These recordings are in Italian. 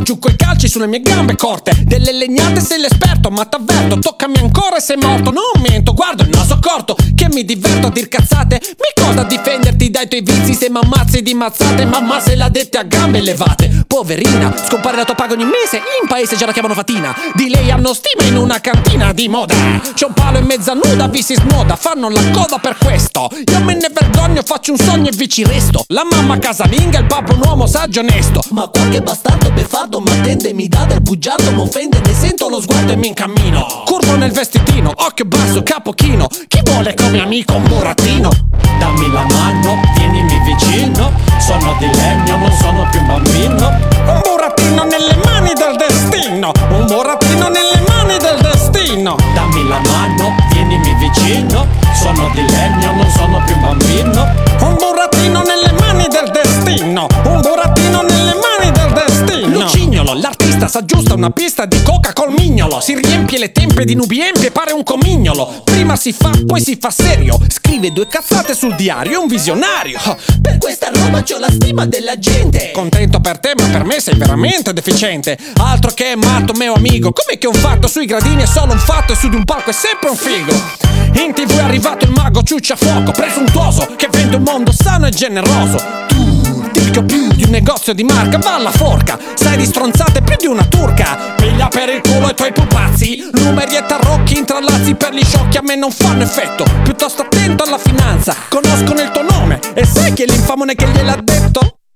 giù coi calci sulle mie gambe corte. Delle legnate sei l'esperto, ma t'avverto, toccami ancora e sei morto. Non mento, guardo il naso corto, che mi diverto a dir cazzate. Mi coda difenderti dai tuoi vizi se m'ammazzi di mazzate. Mamma se la dette a gambe levate. Poverina, scompare la tua paga ogni mese, in paese già la chiamano fatina. Di lei hanno stima in una cantina di moda. C'è un palo in mezza nuda, vi si snoda, fanno la coda per questo. Io me ne vergogno, faccio un sogno e vi ci resto. La mamma casalinga, il papà un uomo saggio e onesto. Ma qualche bastardo beffardo m'attende, mi dà del bugiardo, m'offende, ne sento lo sguardo e mi incammino. Curvo nel vestitino, occhio basso, capo chino. Chi vuole come amico un burattino? Dammi la mano, vienimi vicino. Sono di legno, non sono più un bambino. Un burattino nelle mani del destino. Un burattino nelle mani del destino. Dammi la mano, vienimi vicino. Sono di legno, non sono più un bambino. Un burattino nelle mani del destino. Un burattino nelle mani del destino. Lucignolo, l'artista s'aggiusta una pista di coca col mignolo. Si riempie le tempe di nubiempi e pare un comignolo. Prima si fa, poi si fa serio. Scrive 2 cazzate sul diario, è un visionario. Per questa roba c'ho la stima della gente. Contento per te, ma per me sei veramente deficiente. Altro che matto, mio amico. Com'è che un fatto sui gradini è solo un fatto e su di un palco è sempre un figo? In TV è arrivato il mago ciucciafuoco presuntuoso che vende un mondo sano e generoso. Tu, tirchio più di un negozio di marca, va alla forca. Sai di stronzate più di una turca. Piglia per il culo i tuoi pupazzi. Numeri e tarocchi, intrallazzi per gli sciocchi a me non fanno effetto. Piuttosto attento alla finanza, conoscono il tuo nome. E sai chi è l'infamone che gliel'ha detto?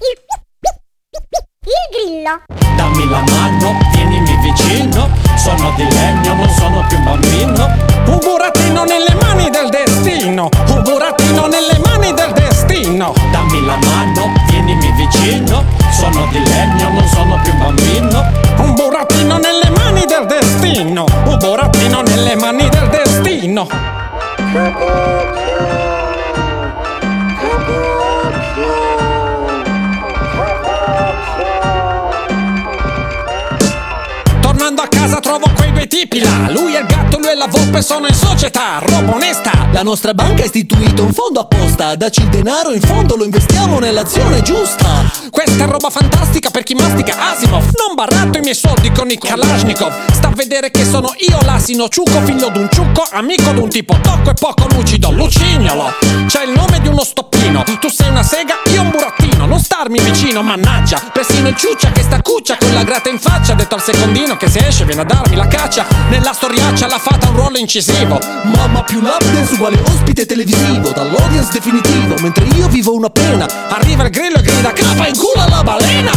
Il grillo. Dammi la mano, vienimi vicino. Sono di legno, non sono più un bambino. Un burattino nelle mani del destino. Un burattino nelle mani del destino. Dammi la mano, vienimi vicino. Sono di legno, non sono più un bambino. Un burattino nelle mani del destino. Un burattino nelle mani del destino. Tornando a casa trovo quei 2 tipi là. Lui è il gatto, lui è la volpe, sono in società. Roba onesta. La nostra banca ha istituito un fondo apposta. Dacci il denaro, in fondo lo investiamo nell'azione giusta. Questa è roba fantastica per chi mastica Asimov. Non baratto i miei soldi con i Kalashnikov. Sta a vedere che sono io l'asino ciucco, figlio d'un ciucco, amico d'un tipo tocco e poco lucido. Lucignolo, c'è il nome di uno stoppino. Tu sei una sega, io un burattino. Non starmi vicino, mannaggia. Persino il ciuccia che sta cuccia con la grata in faccia. Detto al secondino che se esce viene a darmi la caccia. Nella storiaccia l'ha fatta un ruolo incisivo. Mamma più lap dance uguale ospite televisivo, dall'audience definitivo, mentre io vivo una pena. Arriva il grillo e grida capa in culo alla balena.